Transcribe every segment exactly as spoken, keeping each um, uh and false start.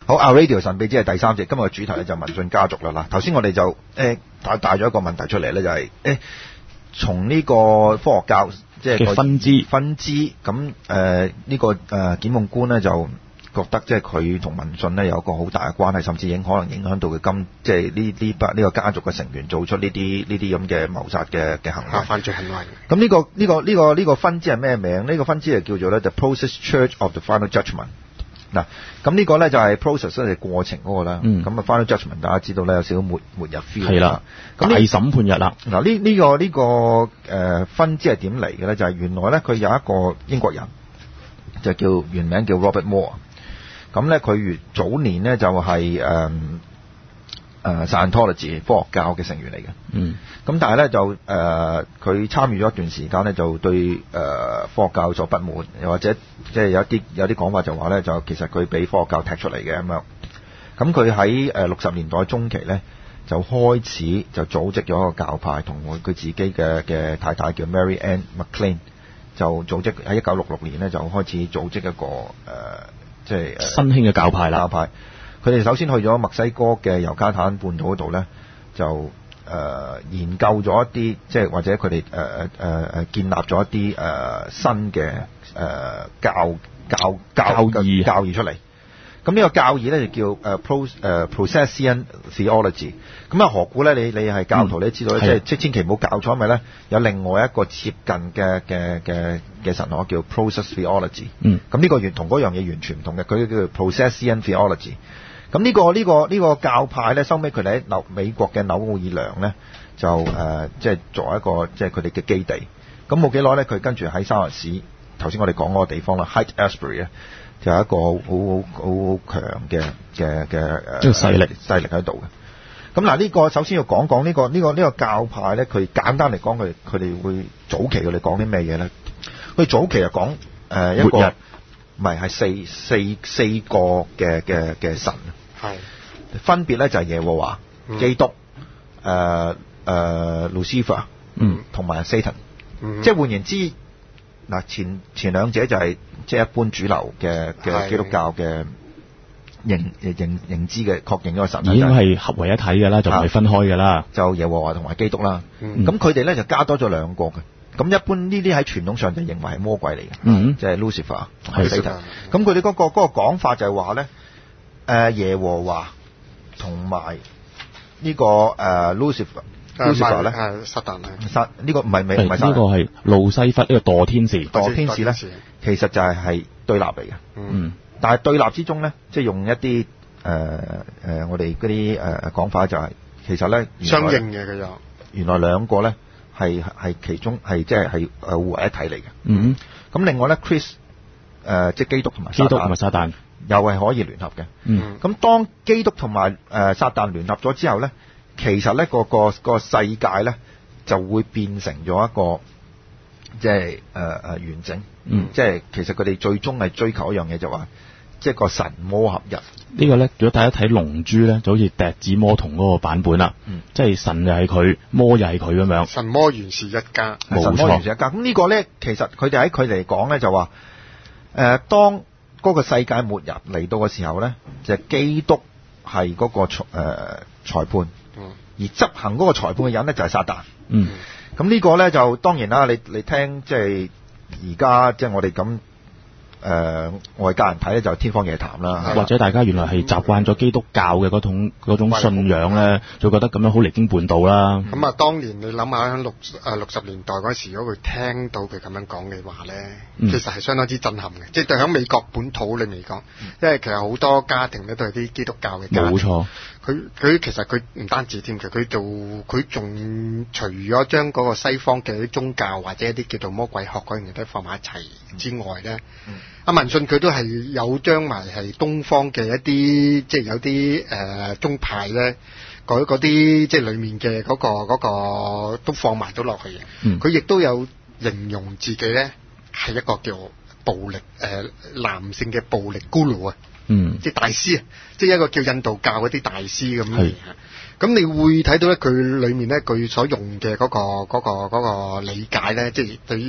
好 ，Our Radio 神秘之係第三節，今日嘅主題咧就民信家族啦。嗱，頭先我哋就誒帶帶咗一個問題出嚟咧，就係誒從呢個科學教即係分支分支咁誒呢個誒檢控官咧就覺得即係佢同民信咧有一個好大嘅關係，甚至影可能影響到佢今即係呢呢班呢個家族嘅成員做出呢啲呢啲咁嘅謀殺嘅嘅行為， 犯罪行為。 咁呢個呢個呢個呢個分支係咩名？呢個分支係叫做咧 The Process Church of the Final Judgment。嗱，咁呢個咧就係 process 咧，係過程嗰個啦。 嗯。 咁啊，final judgment 大家知道咧有少少末末日 feel。 係啦。咁大審判日啦。 嗱，呢呢個呢個誒分支係點嚟嘅咧？就係原來咧佢有一個英國人，就叫原名叫 Robert Moore。咁咧佢越早年咧就係誒誒 Scientology 科學教嘅成員嚟嘅。 嗯。 咁但係咧就誒佢參與咗一段時間咧，就對誒科學教有所不滿，又或者即係有啲有啲講法就話咧，就其實佢俾科學教踢出嚟嘅咁樣。咁佢喺誒六十年代中期咧，就開始就組織咗一個教派，同佢佢自己嘅嘅太太叫 Mary Ann McLean，就組織喺一九六六年咧就開始組織一個誒即係新興嘅教派啦。 教派，佢哋首先去咗墨西哥嘅猶加坦半島嗰度咧，就誒、呃、研究咗一啲，即係或者佢哋誒誒誒建立咗一啲誒、呃、新嘅誒、呃、教教教教義教義出嚟。咁呢個教義咧就叫誒 pro 誒 Processian Theology。咁啊何故咧？你你係教徒，你知道咧，嗯、即係即係千祈唔好搞錯，因為咧有另外一個接近嘅嘅嘅嘅神學叫 Process Theology。嗯。咁呢個完同嗰樣嘢完全唔同嘅，佢叫 Processian Theology。咁呢、呢個呢、呢個呢、呢個教派咧，收尾佢哋喺紐美國嘅紐奧爾良咧，就誒即係作為一個即係佢哋嘅基地。咁冇幾耐咧，佢跟住喺沙河市頭先我哋講嗰個地方啦 ，Haight-Ashbury 咧，就有一個好好好好強嘅嘅嘅誒勢力勢力喺度嘅。咁嗱，呢個首先要講講呢個呢個呢個教派咧，佢簡單嚟講，佢佢哋會早期佢哋講啲咩嘢咧？佢早期就講誒一個唔係係四四四個嘅嘅嘅神。係分別咧就係耶和華、嗯、基督、誒誒 Lucifer，嗯，同埋 Satan，嗯，即係換言之，嗱前前兩者就係即係一般主流嘅嘅基督教嘅認認認知嘅確認咗個神， 已經係合為一體嘅啦，就唔係分開嘅啦， 就耶和華同埋基督啦。咁佢哋咧就加多咗兩個嘅。咁一般呢啲喺傳統上就認為係魔鬼嚟嘅，嗯，即係 Lucifer 同埋 Satan。咁佢哋嗰個嗰、嗰個講法就係話咧。誒、呃、耶和華同埋呢個誒 Lucifer，Lucifer 咧， 誒撒旦啊， 撒呢個唔係唔係呢個係路西弗，呢、呢個墮天使， 墮天使咧，其實就係係對立嚟嘅。嗯，但係對立之中咧，即係用一啲誒誒我哋嗰啲誒講法就係、是、其實咧相應嘅佢就原來兩個咧係係其中係即係係誒互為一體嚟嘅。嗯，咁另外咧 Chris 誒、呃、即係基督同埋基督同埋撒旦。 又係可以聯合嘅，嗯，咁當基督同埋誒撒旦聯合咗之後咧，其實咧個個個世界咧就會變成咗一個即係誒誒完整，嗯，即係其實佢哋最終係追求一樣嘢就話，即係個神魔合一。這個、呢個咧，如果大家睇《龍珠》咧，就好似笛子魔童嗰個版本啦，嗯，即係神又係佢，魔又係佢咁樣。 神魔原是一家， 神魔原是一家。咁呢個咧，其實佢哋喺佢嚟講咧就話，誒、呃、當。嗰、那個世界末日嚟到嘅時候咧，就係、基督係嗰、那個裁誒、呃、裁判，嗯，而執行嗰個裁判嘅人咧就係撒旦，嗯，咁呢個咧就當然啦，你你聽即係而家即係我哋咁。誒、呃，外界人睇咧就天方夜譚啦， 或者大家原來係習慣咗基督教嘅嗰種嗰種信仰咧，就覺得咁樣好離經叛道啦。 咁啊，當年你諗下喺六誒六十年代嗰時，如果佢聽到佢咁樣講嘅話咧、嗯，其實係相當之震撼嘅。即係對喺美國本土裏面嚟講，因為其實好多家庭咧都係啲基督教嘅家庭。冇錯，佢佢其實佢唔單止添，其實佢做佢仲除咗將嗰個西方嘅啲宗教或者一啲叫做魔鬼學嗰樣嘢都放埋一齊之外咧。嗯阿民信佢都係有將埋係東方嘅一啲，即係有啲誒、呃、宗派咧，嗰啲即係裡面嘅嗰、嗰個嗰、嗰個都放埋咗落去嘅。佢、嗯、亦都有形容自己咧係一個叫暴力誒、呃、男性嘅暴力 guru 啊，嗯，即係大師啊，即係一個叫印度教嗰啲大師咁嘅。咁你會睇到咧，佢裡面咧佢所用嘅嗰、嗰個嗰、嗰個嗰個、理解咧，即係對於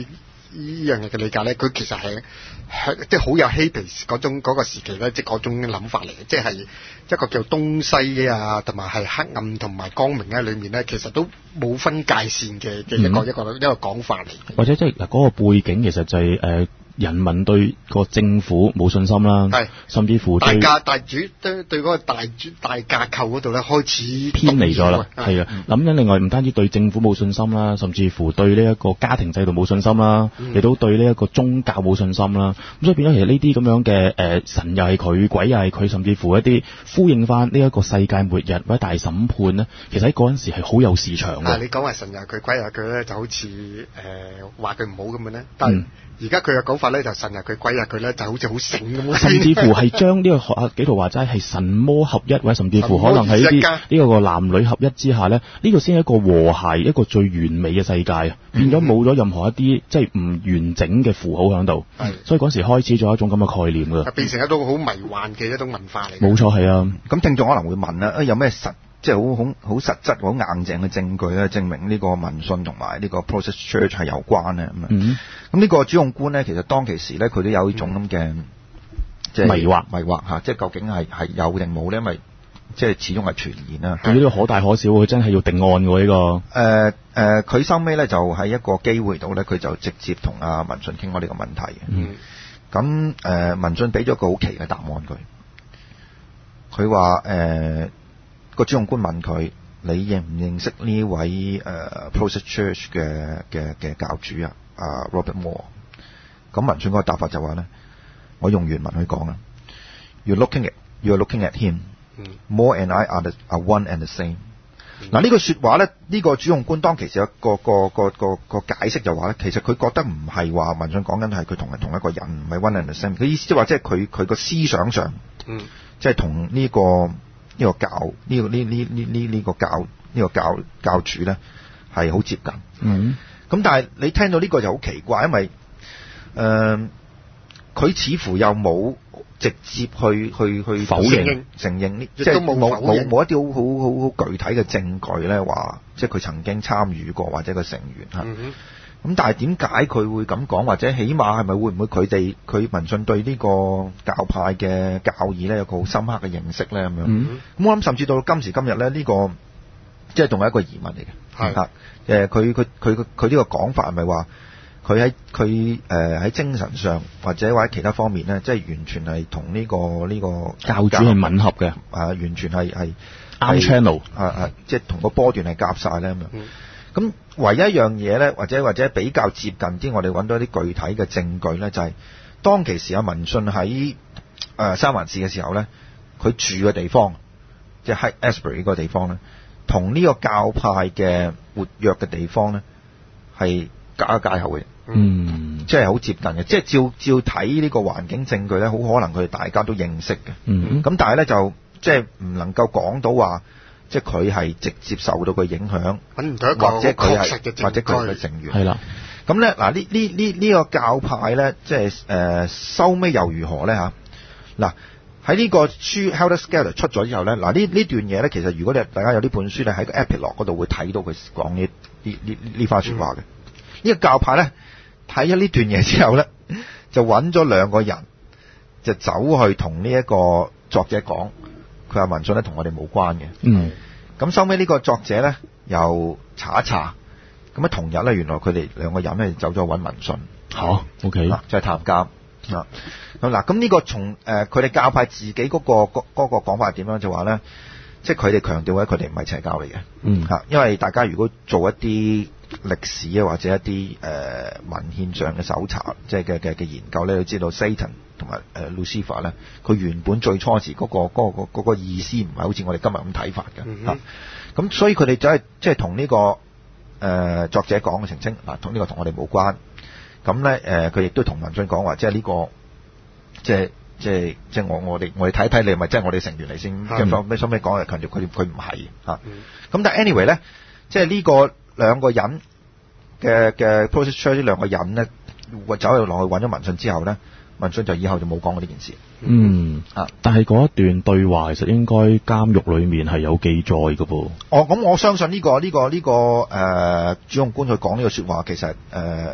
依樣嘢嘅理解咧，佢其實係即係好有嬉皮嗰種嗰個時期咧，即係嗰種諗法嚟嘅，即係一個叫東西啊，同埋係黑暗同埋光明喺裏面咧，其實都冇分界線嘅嘅一個、嗯、一個一個講法嚟。 或者即係嗱嗰個背景其實就係、是、誒。呃人民對個政府冇信心啦，甚至乎對大架大主對對嗰個大主大架構嗰度咧開始偏離咗啦，係啊，諗緊另外唔單止對政府冇信心啦，甚至乎對呢一個家庭制度冇信心啦，亦、嗯、都對呢一個宗教冇信心啦。咁所以變咗其實呢啲咁樣嘅誒、呃、神又係佢，鬼又係佢，甚至乎一啲呼應翻呢一個世界末日或者大審判咧，其實喺嗰陣時係好有市場嘅。 你講話神又係佢，鬼又係佢咧，就好似誒話佢唔好咁樣咧，但係而家佢嘅講法咧就神日佢鬼日佢咧就好似好醒咁， 甚至乎係將呢個學啊紀陶話齋係神魔合一，或者甚至乎可能喺啲呢個個男女合一之下咧，呢、呢個先係一個和諧一個最完美嘅世界啊！變咗冇咗任何一啲即係唔完整嘅符號喺度，所以嗰時開始咗一種咁嘅概念㗎， 變成一種好迷幻嘅一種文化嚟。 冇錯係啊！ 咁聽眾可能會問啦，啊有咩實即係好好好實質好硬淨嘅證據咧，證明呢個民信同埋呢個 Process Church 係有關咧咁啊？咁、嗯、呢個主控官咧，其實當其時咧，佢都有呢種咁嘅即係迷惑迷惑嚇，即係究竟係係有定冇咧？因為即係始終係傳言啦。 佢呢個可大可小，佢真係要定案喎呢、呢個。誒、 呃、誒，佢收尾咧就喺一個機會度咧，佢就直接同阿民信傾過呢個問題嘅。嗯。咁誒、呃，民信俾咗個好奇嘅答案佢。佢話誒。個主控官問佢：你認唔認識呢位誒、呃、Process Church 嘅嘅嘅教主啊？啊 Robert Moore。咁民信嗰個答法就話咧，我用原文去講啦。You're looking at you're looking at him. Moore and I are the, are one and the same。嗱、嗯、呢句説話咧，呢、呢個主控官當其時有個個個個個解釋就話咧，其實佢覺得唔係話民信講緊係佢同係同一個人，唔係 one and the same。佢意思即係話即係佢佢個思想上，嗯，即係同呢個。呢、這個教呢、這個呢呢呢呢呢個教呢、這個教教主咧係好接近，嗯，咁但係你聽到呢個就好奇怪，因為誒佢、呃、似乎又冇直接去去去否認承認呢，即係冇冇冇一啲好好好好具體嘅證據咧話，即係佢曾經參與過或者個成員嚇。嗯咁但係點解佢會咁講？或者起碼係咪會唔會佢哋佢民信對呢個教派嘅教義咧有個好深刻嘅認識咧咁樣？咁、嗯、我諗甚至到今時今日咧，呢、呢個即係仲係一個疑問嚟嘅。係啊，誒佢佢佢佢呢個講法係咪話佢喺佢誒喺精神上或者或者其他方面咧，即係完全係同呢個呢、呢個教主係吻合嘅啊？完全係係啱 channel 啊啊！即係同個波段係夾晒咧咁樣。嗯咁唯一一樣嘢咧，或者或者比較接近啲，我哋揾到一啲具體嘅證據咧，就係、是、當其時阿民信喺誒、呃、三藩市嘅時候咧，佢住嘅地方，即係 Haight-Ashbury 嗰個地方咧，同呢個教派嘅活躍嘅地方咧，係隔一界口嘅，嗯，即係好接近嘅，即係照照睇呢個環境證據咧，好可能佢哋大家都認識嘅，嗯，咁但係咧就即係唔能夠講到話。即係佢係直接受到佢影響， 揾唔到一個或者佢係或者佢嘅成員。係啦，咁咧嗱呢呢呢呢個教派咧，即係誒收尾又如何咧嚇？嗱喺呢個書《Helter Skelter》出咗之後咧，嗱呢呢段嘢咧，其實如果你大家有呢本書咧，喺個 Epilogue 嗰度會睇到佢講呢呢呢呢番説話嘅。呢、嗯、個教派咧睇咗呢段嘢之後咧，就揾咗兩個人，就走去同呢一個作者講。佢話民信咧同我哋冇關嘅，嗯，咁收尾呢個作者咧又查一查，咁啊同日咧原來佢哋兩個人咧走咗揾民信， 好 OK， 即係探監啊，咁嗱，咁呢個從誒佢哋教派自己嗰、嗰個嗰、嗰個講法係點樣？就話咧，即係佢哋強調咧，佢哋唔係邪教嚟嘅，嗯嚇，因為大家如果做一啲歷史啊或者一啲誒、呃、文獻上嘅搜查，即係嘅嘅嘅研究咧，都知道 Satan。同埋誒 Lucifer 咧，佢原本最初時嗰、嗰個嗰、嗰個嗰個、意思唔係好似我哋今日咁睇法嘅嚇，咁、嗯啊、所以佢哋就係即係同呢個誒、呃、作者講嘅澄清嗱，同呢個同我哋冇關，咁咧誒佢亦都同民信講話，即係呢個即係即係即係我我哋我哋睇睇你係咪即係我哋成員嚟先，即係後尾收尾講係強調佢佢唔係嚇，咁、嗯、但係 anyway 咧，即係呢個兩個人嘅嘅 Process Church 呢兩個人咧，走入落去揾咗民信之後咧。民信就以後就冇講過呢件事。 嗯啊，但係嗰一段對話其實應該監獄裏面係有記載嘅噃。 哦，咁我相信呢、呢個呢、呢個呢、呢個誒、呃、主控官去講呢個説話，其實誒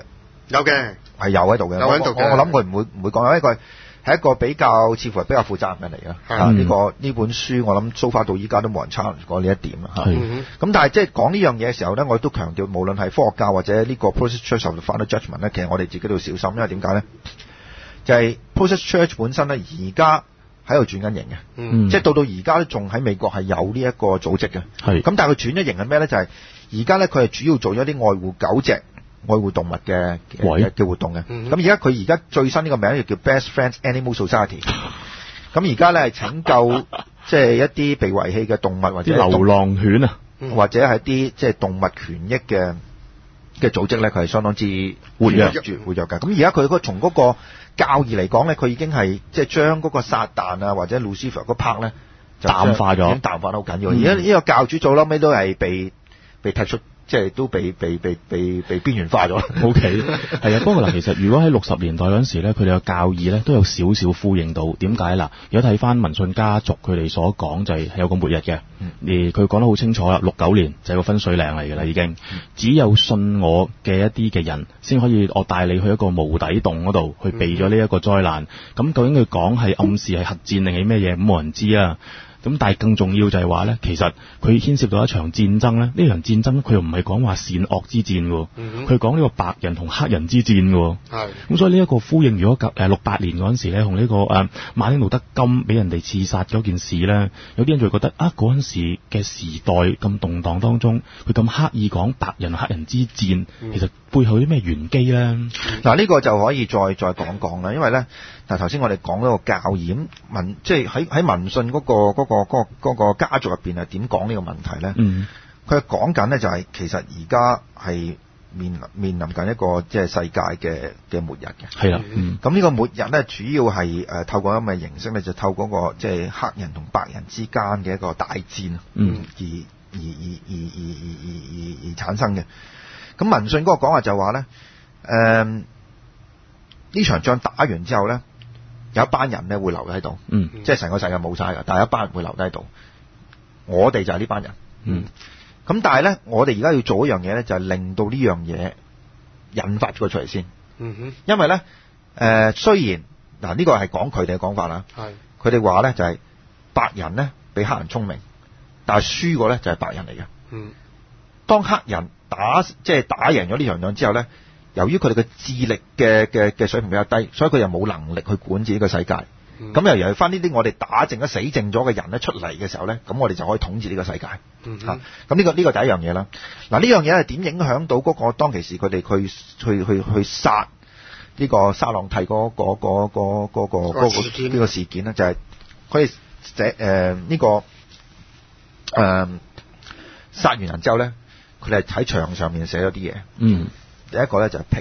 有嘅， 係有喺度嘅。 有喺度嘅。 我我諗佢唔會唔會講，因為佢係一個比較似乎係比較負責任嘅嚟嘅。啊，呢個呢本書我諗 so far 到依家都冇人 challenge 過呢一點啦。 係。 咁但係即係講呢樣嘢嘅時候咧，我都強調無論係科學教或者呢個 Process Church of the Final Judgment 咧，其實我哋自己都要小心，因為點解咧？就係 Process Church 本身咧，而家喺度轉緊型嘅， 嗯、 即係到到而家都仲喺美國係有呢一個組織嘅。 係。咁但係佢轉咗型係咩咧？就係而家咧，佢係主要做咗啲愛護狗隻、愛護動物嘅嘅嘅活動嘅。咁而家佢而家最新呢個名就叫 Best Friends Animal Society。咁而家咧係拯救即係一啲被遺棄嘅動物或者流浪犬啊， 或者係啲即係動物權益嘅嘅組織咧，佢係相當之活躍住活躍嘅。咁而家佢嗰從嗰個教義嚟講咧，佢已經係即係將嗰個撒旦啊或者 Lucifer 嗰 part 咧淡化咗， 已經淡化得好緊要。而家呢個教主做嬲尾都係被被踢出，即係都被被被被被邊緣化咗。 O K， 係啊。不過嗱，其實如果喺六十年代嗰陣時咧，佢哋嘅教義咧都有少少呼應到。點解嗱？如果睇翻民信家族佢哋所講就係有個末日嘅， 嗯、 而佢講得好清楚啦。六九年就係個分水嶺嚟㗎啦，已經。嗯、只有信我嘅一啲嘅人先可以，我帶你去一個無底洞嗰度去避咗呢一個災難。咁、嗯、究竟佢講係暗示係核戰定係咩嘢？咁冇人知啊。咁但係更重要就係話咧，其實佢牽涉到一場戰爭咧。呢場戰爭佢又唔係講話善惡之戰喎，佢講呢個白人同黑人之戰喎。係。咁所以呢一個呼應，如果誒六八年嗰陣時咧，同呢、這個誒、呃、馬丁路德金俾人哋刺殺嗰件事咧，有啲人就會覺得啊，嗰陣時嘅時代咁動盪當中，佢咁刻意講白人黑人之戰，嗯、其實背後有啲咩玄機咧？嗱、 嗯，呢個就可以再再講講啦，因為咧，嗱頭先我哋講嗰個教義民，即係喺喺民信嗰、那個嗰、那個嗰、那個那個家族入邊係點講呢個問題咧？嗯，佢講緊咧就係、是、其實而家係面面臨緊一個即係世界嘅嘅末日嘅。係啦，嗯，咁呢個末日咧主要係誒、呃、透過咁嘅形式咧，就透過個即係黑人同白人之間嘅一個大戰，嗯，而而而而而而而而而產生嘅。咁民信嗰個講話就話咧，誒、呃、呢場仗打完之後咧，有一班人咧會留喺度，嗯，即係成個世界冇晒㗎，但係一班人會留低喺度。我哋就係呢班人，嗯。咁但係咧，我哋而家要做一樣嘢咧，就係、是、令到呢樣嘢引發咗出嚟先。嗯哼。因為咧，誒、呃、雖然嗱呢、這個係講佢哋嘅講法啦，係佢哋話咧就係、是、白人咧比黑人聰明，但係輸過咧就係白人嚟嘅。嗯。當黑人打即係、就是、打贏咗呢場仗之後咧，由於佢哋嘅智力嘅嘅嘅水平比較低，所以佢又冇能力去管治呢個世界。咁、嗯、又由翻呢啲我哋打剩咗死剩咗嘅人咧出嚟嘅時候咧，咁我哋就可以統治呢個世界。嚇、嗯，咁呢、啊這個呢、這個第一樣嘢啦。嗱，呢樣嘢係點影響到嗰個當其時佢哋去去去去殺呢個沙朗蒂嗰、那個嗰、那個嗰、那個嗰、那個呢、這個事件咧？就係佢哋寫誒呢個誒、呃、殺完人之後咧，佢哋喺牆上面寫咗啲嘢。嗯，第一個咧就係 pig，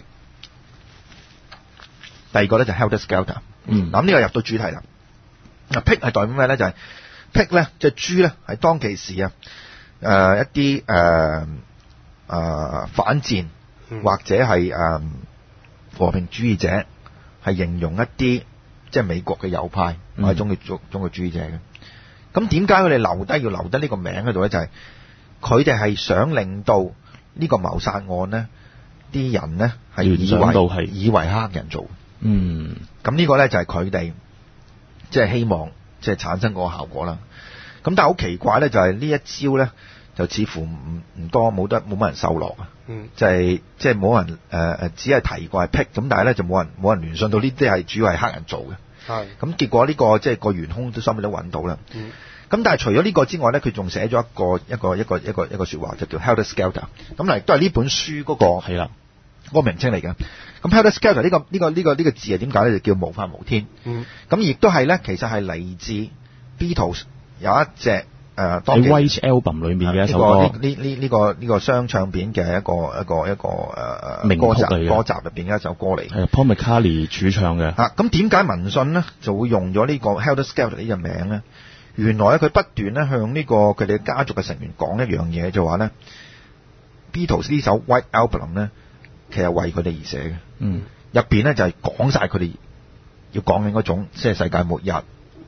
第二個咧就係 helter skelter。嗯，咁呢個入到主題啦。嗱，pig 係代表咩咧？就係、是、pig 咧，即係豬咧，係當其時啊，誒、呃、一啲誒誒反戰、嗯、或者係誒、呃、和平主義者，係形容一啲即係美國嘅右派或者中嘅中中國主義者嘅。咁點解佢哋留低要留低呢個名喺度咧？就係佢哋係想令到呢個謀殺案咧，啲人咧係以為以為黑人做。嗯，咁呢個咧就係佢哋即係希望即係產生嗰個效果啦。咁但係好奇怪咧，就係呢一招咧就似乎唔唔多，冇得冇乜人受落啊。嗯，就係即係冇人誒誒、呃，只係提過係 pick，咁但係咧就冇人冇人聯想到呢啲係主要係黑人做嘅。係，咁結果呢、這個即係、就是、個元兇都收尾都揾到啦。嗯，咁但係除咗呢個之外咧，佢仲寫咗一個一個一個一個一個説話，就叫 helter skelter。咁嚟都係呢本書嗰、那個係啦。嗰個名稱嚟嘅，咁 helter skelter 呢個呢、這個呢、這個呢、這個字係點解咧？就叫無法無天。嗯，咁亦都係咧，其實係嚟自 Beatles 有一隻誒，喺 White Album 裏面嘅一首歌。 呢呢呢呢個呢、這個雙唱片嘅一個一個一個誒名曲嚟嘅歌集入邊嘅一首歌嚟。 係 Paul McCartney 主唱嘅。 嚇，咁點解民信咧就會用咗呢個 helter skelter 呢個名咧？原來咧佢不斷咧向呢個佢哋家族嘅成員講一樣嘢，就話咧 Beatles 呢首 White Album 咧。其實為佢哋而寫嘅，嗯，入邊咧就係講晒佢哋要講緊嗰種即係世界末日，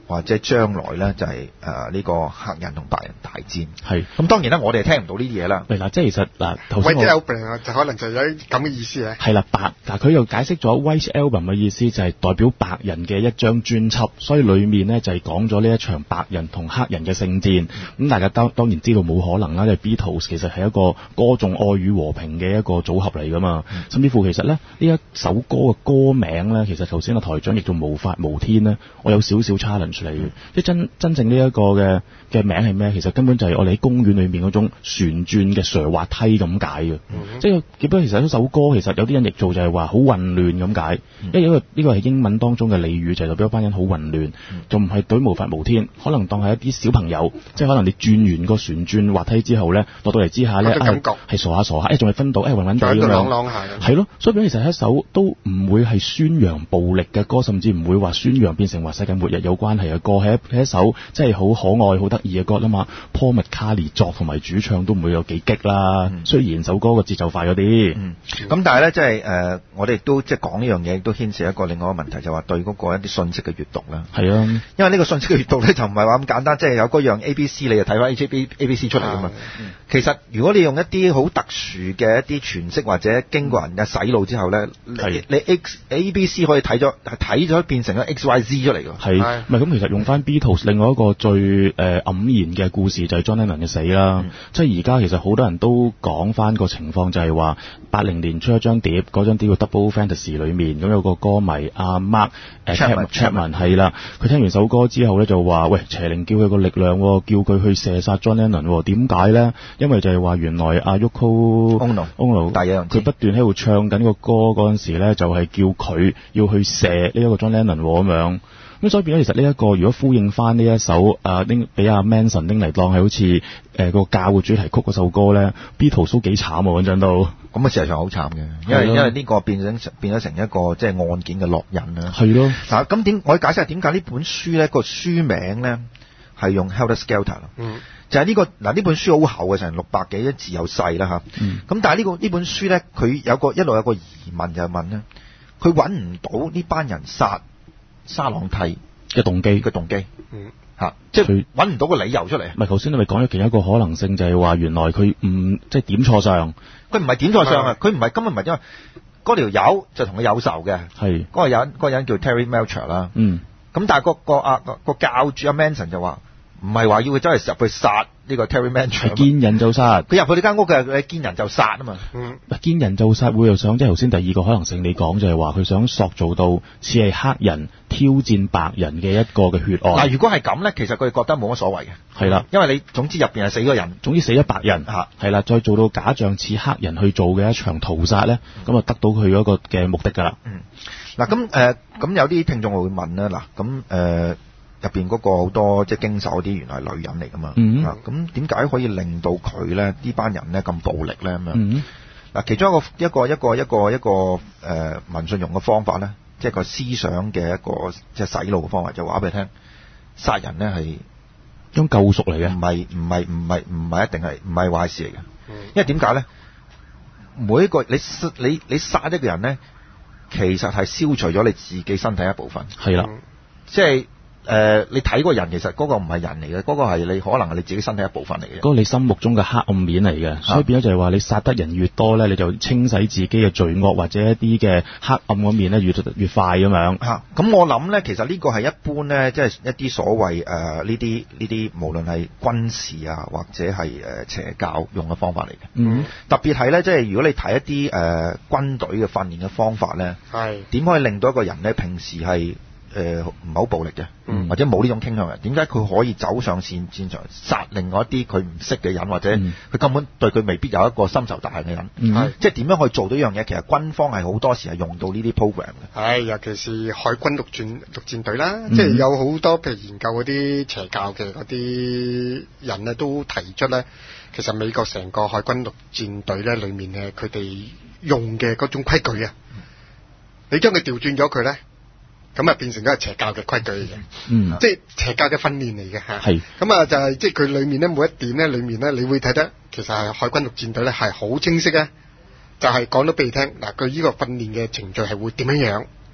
或者將來咧就係誒呢個黑人同白人大戰。 係咁當然啦，我哋係聽唔到呢啲嘢啦。 嗱，即係其實嗱，頭先 White Album 就可能就有咁嘅意思咧。 係啦，白嗱佢又解釋咗 White Album 嘅意思就係代表白人嘅一張專輯，所以裡面呢就係講咗呢一場白人同黑人嘅聖戰。咁、嗯、大家當當然知道冇可能啦，因為 Beatles 其實係一個歌頌愛與和平嘅一個組合嚟噶嘛。嗯、甚至乎其實咧呢一首歌嘅歌名咧，其實頭先個台長亦做無法無天咧，我有少少 challenge 嚟嘅。即、嗯、真真正呢一個嘅嘅名係咩？其實根本就係我哋喺公園裏面嗰種旋轉嘅斜滑梯咁解嘅。嗯、即係只不過其實一首歌其實有啲人譯做就係話好混亂咁解，嗯、因為呢個呢個係英文當中嘅俚語，就係代表一班人好混亂，就唔係對無法無天，可能當係一啲小朋友，嗯、即係可能你轉完個旋轉滑梯之後咧，落到嚟之下咧，係係傻下傻下，誒仲係分到，誒暈暈地咁樣，啷啷下，係咯，所以變咗其實係一首都唔會係宣揚暴力嘅歌，甚至唔會話宣揚變成話世界末日有關係嘅歌，係一係一首即係好可愛、好得意嘅歌啦嘛。Paul McCartney 作同埋主唱都唔會有幾激啦，嗯、雖然首歌個節奏快咗啲。咁、嗯嗯、但係咧，即係誒，我哋亦都即係講呢樣嘢，亦都牽涉一個另外一個問題，就話、是、對嗰個一啲信息嘅閱讀啦。係啊，因為呢個信息嘅閱讀咧，就唔係話咁簡單，即、就、係、是、有嗰樣 A B C， 你就睇翻 A B A B C 出嚟噶嘛。嗯、其實如果你用一啲好特殊嘅一啲詮釋或者經過人嘅洗腦之後咧，你，你 X A B C 可以睇咗睇咗變成咗 X Y Z 出嚟㗎。係， 唔係咁其實用翻 Beatles 另外一個最誒黯然嘅故事就係 John Lennon 嘅死啦。嗯、即係而家其實好多人都講翻個情況就係話八零年出一張碟，嗰張碟叫 Double Fantasy 裏面咁有個歌迷阿 Mark 誒 Chapman 係啦，佢聽完首歌之後咧就話喂，邪靈叫佢個力量，叫佢去射殺 John Lennon， 點解咧？因為就係話原來阿 Yoko Ono 佢不斷喺度唱緊個歌嗰陣時咧，就係、是、叫佢要去射呢一個 John Lennon 咁樣。咁所以變咗其實呢、這、一個如果呼應翻呢一首誒拎俾阿 Manson 拎嚟當係好似誒、呃、個教嘅主題曲嗰首歌咧 ，Beatles 都幾慘啊嗰陣都。咁啊，事實上好慘嘅，因為的因為呢個變成變咗成一個即係案件嘅烙印啦。係咯的。嗱咁點？我解釋下點解呢本書咧個書名咧係用 Helter Skelter 啦。嗯。就係呢、這個嗱呢本書好厚嘅，成六百幾一字又細啦嚇。嗯。咁但係呢個呢本書咧，佢有個一路有個疑問就係問咧，佢揾唔到呢班人殺沙朗蒂嘅動機嘅動機，嗯嚇，即係揾唔到個理由出嚟。唔係頭先你咪講咗其中一個可能性，就係話原來佢唔即係點錯上，佢唔係點錯上啊，佢唔係根本唔係因為嗰條友就同佢有仇嘅，係嗰個人嗰個人叫 Terry Melcher 啦，嗯，咁但係個個啊個教主阿 Manson 就話唔係話要佢真係入去殺呢個 Terry Melcher，見人就殺，佢入去呢間屋嘅，佢見人就殺啊嘛，嗯，見人就殺會又想即係頭先第二個可能性你講就係話佢想塑造到似係黑人挑戰白人嘅一個嘅血案。嗱，如果係咁咧，其實佢哋覺得冇乜所謂嘅，係啦，因為你總之入邊係死個人，總之死咗白人嚇，係啦，再做到假象似黑人去做嘅一場屠殺咧，咁啊、嗯、得到佢嗰個嘅目的㗎啦。嗯，嗱咁誒咁有啲聽眾會問咧，嗱咁誒。入邊嗰個好多即係經手嗰啲原來係女人嚟噶嘛，嗯、啊咁點解可以令到佢咧呢班人咧咁暴力咧咁樣？嗱、嗯，其中一個一個一個一個一個誒、呃、文信用嘅方法咧，即係個思想嘅一個即係洗腦嘅方法，就話俾你聽，殺人咧係一種救贖嚟嘅，唔係唔係唔係唔係一定係唔係壞事嚟嘅，嗯、因為點解咧？每一個你你你殺一個人咧，其實係消除咗你自己身體一部分，係啦，即係。誒、呃，你睇個人其實嗰個唔係人嚟嘅，嗰、嗰個係你可能係你自己身體一部分嚟嘅，嗰個你心目中嘅黑暗面嚟嘅，所以變咗就係話你殺得人越多咧，你就清洗自己嘅罪惡或者一啲嘅黑暗嗰面咧越越快咁樣。嚇、啊，咁我諗咧，其實呢個係一般咧，即、就、係、是、一啲所謂誒呢啲呢啲，無論係軍事啊或者係誒、呃、邪教用嘅方法嚟嘅。嗯，特別係咧，即係如果你睇一啲誒、呃、軍隊嘅訓練嘅方法咧，係點可以令到一個人咧平時係誒唔係好暴力嘅，嗯、或者冇呢種傾向嘅，點解佢可以走上戰戰場殺另外一啲佢唔識嘅人，或者佢根本對佢未必有一個深仇大恨嘅人？嗯、係即係點樣去做到呢樣嘢？其實軍方係好多時係用到呢啲 program 嘅。係，尤其是海軍陸戰陸戰隊啦，嗯、即係有好多譬如研究嗰啲邪教嘅嗰啲人咧，都提出咧，其實美國成個海軍陸戰隊咧裏面咧，佢哋用嘅嗰種規矩啊，嗯、你將佢調轉咗佢咧。咁啊，變成咗係邪教嘅規矩嚟嘅，嗯，即係邪教嘅訓練嚟嘅嚇。係，咁啊就係即係佢裡面咧每一點咧，裡面咧你會睇得其實係海軍陸戰隊咧係好清晰啊，就係講到俾你聽嗱，佢呢個訓練嘅程序係會點樣樣，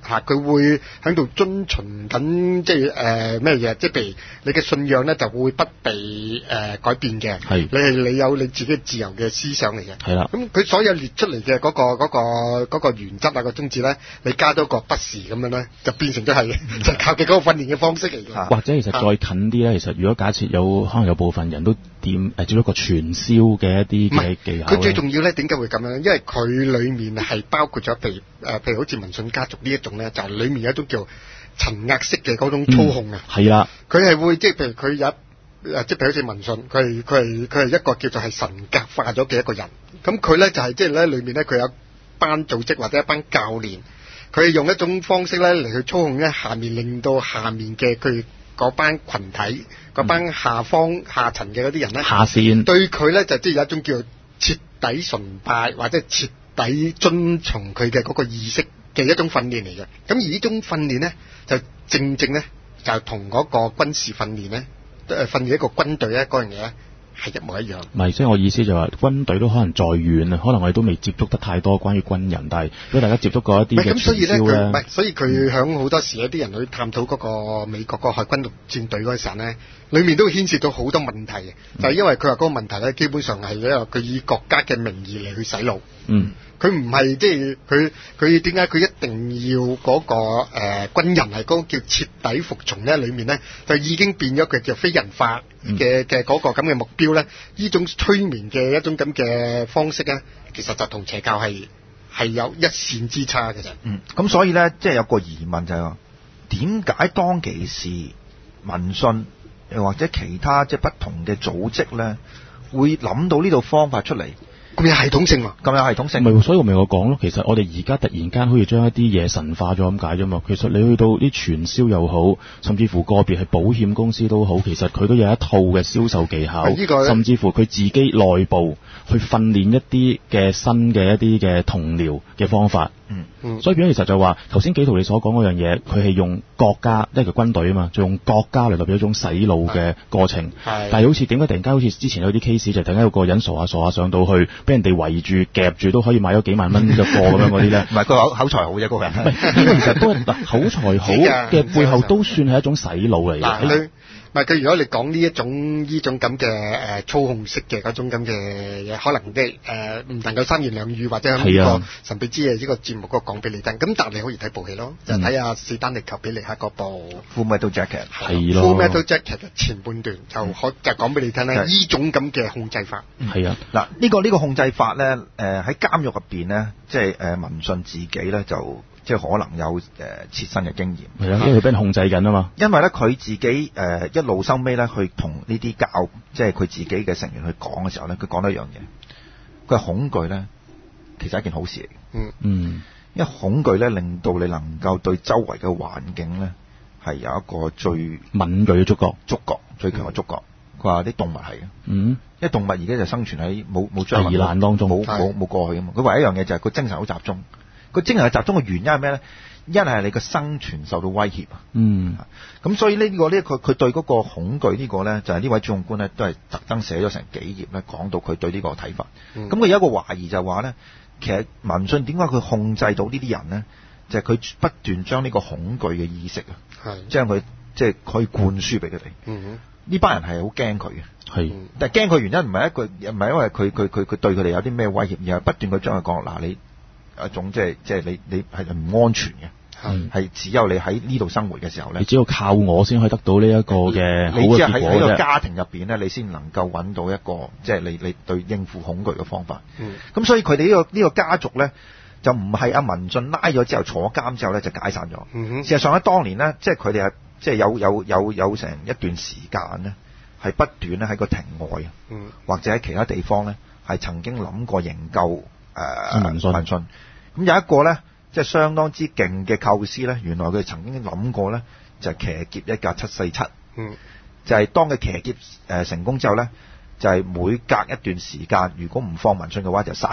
嚇，佢會喺度遵循緊即係誒咩嘢？即係譬如你嘅信仰咧就會不被誒、呃、改變嘅。 係你係你有你自己自由嘅思想嚟嘅。 係啦。 咁佢所有列出嚟嘅嗰個嗰、嗰個嗰個原則啊個宗旨咧，你加多個不是咁樣咧，就變成咗係就靠嘅嗰個訓練嘅方式嚟嘅。 或者其實再近啲咧，其實如果假設有可能有部分人都點誒接咗個傳銷嘅一啲嘅技巧， 佢最重要咧點解會咁樣？因為佢裡面係包括咗譬如誒、呃、譬如好似民信家族呢一種咧，就係、裡面有一種叫層壓式嘅嗰種操控啊。 係啦、 嗯，佢係會即係譬如佢有一誒即係譬如好似民信，佢係佢係佢係一個叫做係神格化咗嘅一個人。咁佢咧就係、是、即係咧裡面咧佢有班組織或者一班教練，佢係用一種方式咧嚟去操控咧下面，令到下面嘅佢嗰班群體、嗰班下方下層嘅嗰啲人咧下線對佢咧就即係有一種叫徹底崇拜或者徹底遵從佢嘅嗰個意識嘅一種訓練嚟嘅。咁而呢種訓練咧就正正咧就同嗰個軍事訓練咧誒訓練一個軍隊咧嗰樣嘢咧係一模一樣。 唔係，即係我意思就話軍隊都可能在遠啊，可能我哋都未接觸得太多關於軍人，但係如果大家接觸過一啲嘅傳銷咧， 唔係，所以佢響好多時有啲人去探討嗰個美國個海軍陸戰隊嗰陣時候咧，裡面都牽涉到好多問題嘅，就係因為佢話嗰個問題咧，基本上係因為佢以國家嘅名義嚟去洗腦。 嗯。 佢唔係即係佢佢點解佢一定要嗰、嗰個誒、呃、軍人係嗰個叫徹底服從咧？裡面咧就已經變咗佢叫非人化嘅嘅嗰個咁嘅目標咧。呢種催眠嘅一種咁嘅方式咧，其實就同邪教係係有一線之差嘅啫。 嗯，咁所以咧，即係有個疑問就係話，點解當其時民信又或者其他即係不同嘅組織咧，會諗到呢套方法出嚟？ 咁有系統性喎， 咁有系統性。 唔係，所以我咪我講咯。其實我哋而家突然間可以將一啲嘢神化咗咁解啫嘛。其實你去到啲傳銷又好，甚至乎個別係保險公司都好，其實佢都有一套嘅銷售技巧， 這個、 甚至乎佢自己內部去訓練一啲嘅新嘅一啲嘅同僚嘅方法。 嗯嗯。所以變咗其實就話頭先紀陶你所講嗰樣嘢，佢係用國家，即係個軍隊啊嘛，就用國家嚟代表一種洗腦嘅過程。 係。 但係好似點解突然間好似之前有啲 case 就突然間有個人傻下傻下上到去，俾人哋圍住夾住都可以買咗幾萬蚊嘅貨咁樣嗰啲咧？ 唔係，佢口口才好啫，嗰個人。 唔係，呢個其實都係口才好嘅背後都算係一種洗腦嚟嘅。 唔係佢，如果你講呢一種呢種咁嘅誒操控式嘅嗰種咁嘅嘢，可能即係誒唔能夠三言兩語或者喺呢個神秘之夜呢個節目嗰個講俾你聽。咁但係你可以睇部戲咯，就睇下史丹尼寇比尼克嗰部《 Full Metal Jacket》 係咯， 《Full Metal Jacket》嘅前半段就可就講俾你聽咧，呢種咁嘅控制法。 係啊， 嗱呢個呢個控制法咧，誒喺監獄入邊咧，即係誒民信自己咧就。即係可能有誒、呃、切身嘅經驗， 係啊，因為佢俾人控制緊啊嘛。 因為咧佢自己誒、呃、一路收尾咧，去同呢啲教，即係佢自己嘅成員去講嘅時候咧，佢講到一樣嘢，佢係恐懼咧，其實係一件好事嚟嘅。 嗯嗯， 因為恐懼咧，令到你能夠對周圍嘅環境咧係有一個最敏鋭嘅觸覺， 觸覺最強嘅觸覺。佢話啲動物係嘅， 嗯， 因為動物而家就生存喺冇冇將來危難當中， 冇冇冇過去啊嘛。佢唯一一樣嘢就係佢精神好集中。個精神集中嘅原因係咩咧？一係你個生存受到威脅啊。 嗯。 咁所以呢、呢個呢，佢佢對嗰個恐懼呢個咧，就係、是、呢位主控官咧，都係特登寫咗成幾頁咧，講到佢對呢個睇法。咁佢、嗯、有一個懷疑就係話咧，其實民信點解佢控制到呢啲人咧？就係、是、佢不斷將呢個恐懼嘅意識啊， 係將佢即係可以灌輸俾佢哋。 嗯呢班人係好驚佢嘅。 係。 但係驚佢原因唔係一個，唔係因為佢佢佢佢對佢哋有啲咩威脅，而係不斷佢將佢講嗱你。一種即係即係你你係唔安全嘅，係、嗯、只有你喺呢度生活嘅時候咧， 你只要靠我先可以得到呢一個嘅好嘅結果啫。 你只係喺喺個家庭入邊咧，你先能夠揾到一個即係你你對應付恐懼嘅方法。咁、嗯、所以佢哋呢個呢、這個家族咧，就唔係阿民信拉咗之後坐監之後咧就解散咗。 嗯、 事實上喺當年咧，即係佢哋係即係有有有有成一段時間咧，係不斷咧喺個庭外， 嗯、或或者喺其他地方咧，係曾經諗過營救。誒、呃、 民信， 民信咁有一個咧，即係相當之勁嘅構思咧。原來佢曾經諗過咧，就係、是、騎劫一架七四七。 嗯， 就係、是、當佢騎劫誒、呃、成功之後咧，就係、是、每隔一段時間，如果唔放民信嘅話，就殺一個人。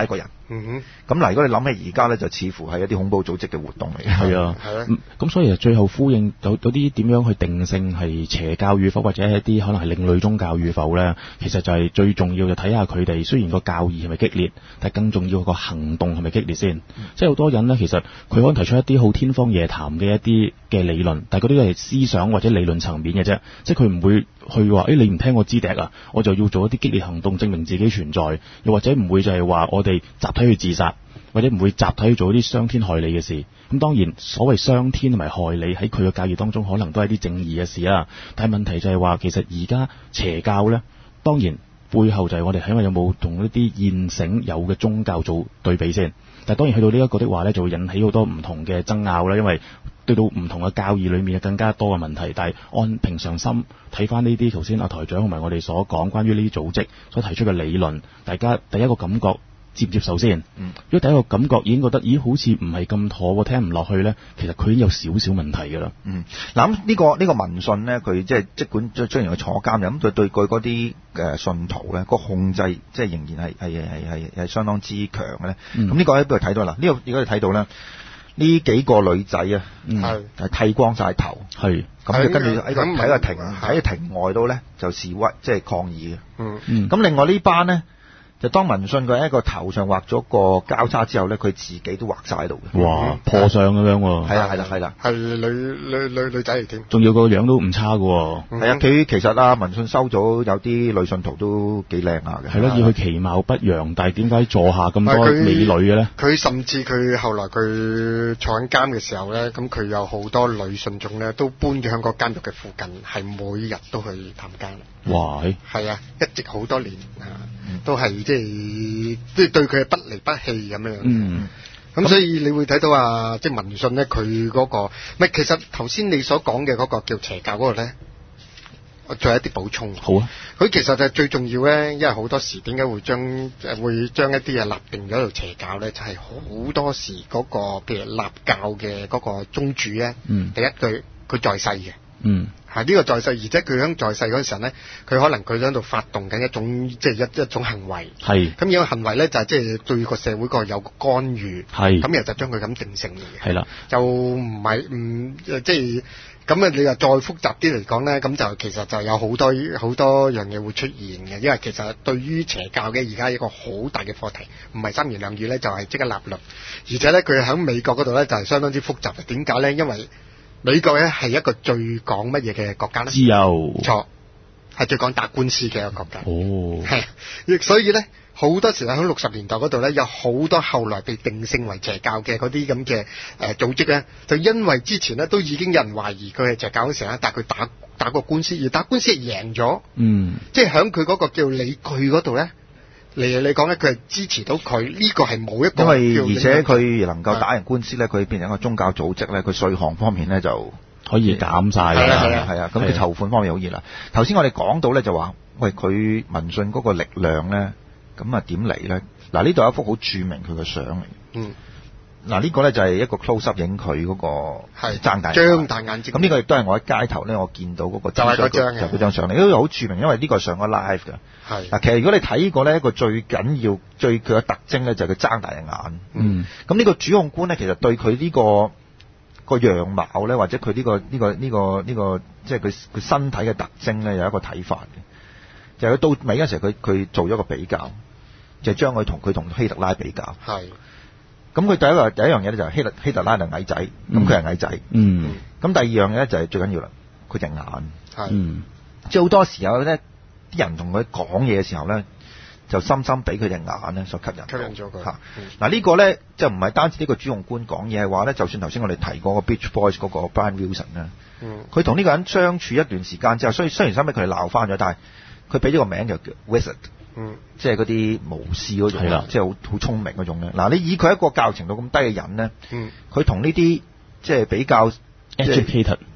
嗯咁嗱，如果你諗起而家咧，就似乎係一啲恐怖組織嘅活動嚟嘅。 係啊， 係啊。 咁所以最後呼應有有啲點樣去定性係邪教與否，或者係一啲可能係另類宗教與否咧？其實就係最重要就睇下佢哋雖然個教義係咪激烈，但係更重要個行動係咪激烈先。嗯、即係好多人咧，其實佢可能提出一啲好天方夜譚嘅一啲嘅理論，但係嗰啲都係思想或者理論層面嘅啫。即係佢唔會去話誒、欸、你唔聽我支笛啊，我就要做一啲激烈行動證明自己存在，又或者唔會就係話我哋集體去自殺。或者唔會集體去做啲傷天害理嘅事，咁當然所謂傷天同埋害理喺佢嘅教義當中，可能都係啲正義嘅事啦。但係問題就係話，其實而家邪教呢，當然背後就係我哋睇下有冇同一啲現成有嘅宗教做對比先。但係當然去到呢一個的話呢，就會引起好多唔同嘅爭拗啦，因為對到唔同嘅教義裏面有更加多嘅問題。但係按平常心睇翻呢啲頭先阿台長同埋我哋所講關於呢啲組織所提出嘅理論，大家第一個感覺接唔接受先？嗯，如果第一個感覺已經覺得，咦，好似唔係咁妥喎，聽唔落去咧，其實佢已經有少少問題㗎啦。 嗯，嗱咁呢個呢、呢個民信咧，佢即係即管雖然佢坐監，咁佢對佢嗰啲誒信徒咧，個控制即係仍然係係係係係相當之強嘅咧。咁呢、嗯、個喺邊度睇到啦？呢、呢個如果你睇到咧，呢幾個女仔啊，係、嗯、剃光晒頭，係咁就跟住喺個喺個庭喺個庭外度咧就示威，即係抗議嘅。嗯，咁另外呢班咧。就當民信佢喺個頭上畫咗個交叉之後咧，佢自己都畫晒喺度嘅。哇， 破相咁樣喎。 係啦，係啦，係啦。 係女女女女仔嚟添。 仲要個樣都唔差㗎喎。 係啊，佢其實啊，民信收咗有啲女信徒都幾靚下嘅。 係咯，要佢其貌不揚，但係點解座下咁多美女嘅咧？ 佢甚至佢後來佢坐緊監嘅時候咧，咁佢有好多女信眾咧，都搬咗喺個監獄嘅附近，係每日都去探監。 哇！ 係啊，一直好多年啊。都係即係即係對佢係不離不棄咁樣。嗯，咁所以你會睇到啊，即係民信咧，佢嗰個唔係，其實頭先你所講嘅嗰個叫邪教嗰個咧，我再有一啲補充。 好啊， 佢其實就係最重要咧，因為好多時點解會將誒會將一啲嘢立定咗做邪教咧，就係、是、好多時嗰、那個譬如立教嘅嗰個宗主咧，嗯，第一句佢在世嘅，嗯。係呢個在世，而且佢喺在世嗰陣時咧，佢可能佢喺度發動緊一種即係一一種行為。係咁，呢個行為咧就係即係對個社會個有個干預。係咁，又就將佢咁定性嘅。係啦，就唔係唔即係咁啊！你又再複雜啲嚟講咧，咁就其實就有好多好多樣嘢會出現嘅。因為其實對於邪教嘅而家一個好大嘅課題，唔係三言兩語咧就係即刻立論，而且咧佢喺美國嗰度咧就係相當之複雜嘅。點解咧？因為美國咧係一個最講乜嘢嘅國家咧？自由。錯，係最講打官司嘅一個國家。哦。係，亦所以咧，好多時喺六十年代嗰度咧，有好多後來被定性為邪教嘅嗰啲咁嘅誒組織咧，就因為之前咧都已經有人懷疑佢係邪教嗰時咧，但係佢打打過官司，而打官司係贏咗。嗯。即係喺佢嗰個叫理據嗰度咧。嚟你講咧，佢係支持到佢呢、這個係冇一個， 因為而且佢能夠打贏官司咧，佢變成一個宗教組織咧，佢稅項方面咧就可以減晒啦， 係啊，係啊，咁佢籌款方面好熱啦。頭先我哋講到咧就話，喂，佢民信嗰個力量咧，咁啊點嚟咧？嗱，呢度有一幅好著名佢嘅相嚟。嗯。嗱，呢個咧就係一個 close up 影佢嗰個係睜大張大眼睛。 咁呢個亦都係我喺街頭咧，我見到嗰個就係嗰張就嗰張相嚟，都好著名，因為呢個上咗 live 㗎。係嗱，其實如果你睇過咧，一個最緊要、最佢嘅特徵咧，就係佢睜大隻眼。嗯。咁呢個主控官咧，其實對佢呢個個樣貌咧，或者佢呢個呢個呢個呢個，即係佢佢身體嘅特徵咧，有一個睇法嘅。就係佢到尾嗰陣時候，佢佢做咗個比較，就係將佢同佢同希特拉比較。係。咁佢第一個第一樣嘢咧就係希特希特拉係矮仔，咁佢係矮仔。嗯。咁第二樣嘢咧就係最緊要啦，佢隻眼。係。嗯。即係好多時候咧，啲人同佢講嘢嘅時候咧，就深深俾佢隻眼咧所吸引。吸引咗佢。嚇。嗱呢個咧就唔係單止呢個主控官講嘢，係話咧，就算頭先我哋提過個 Beach Boys 嗰個 Brian Wilson 咧，嗯。佢同呢個人相處一段時間之後，雖雖然收尾佢哋鬧翻咗，但係佢俾咗個名就叫 Wizard。嗯，即係嗰啲巫師嗰種，即係好好聰明嗰種咧。嗱，你以佢一個教育程度咁低嘅人咧，嗯，佢同呢啲即係比較 educated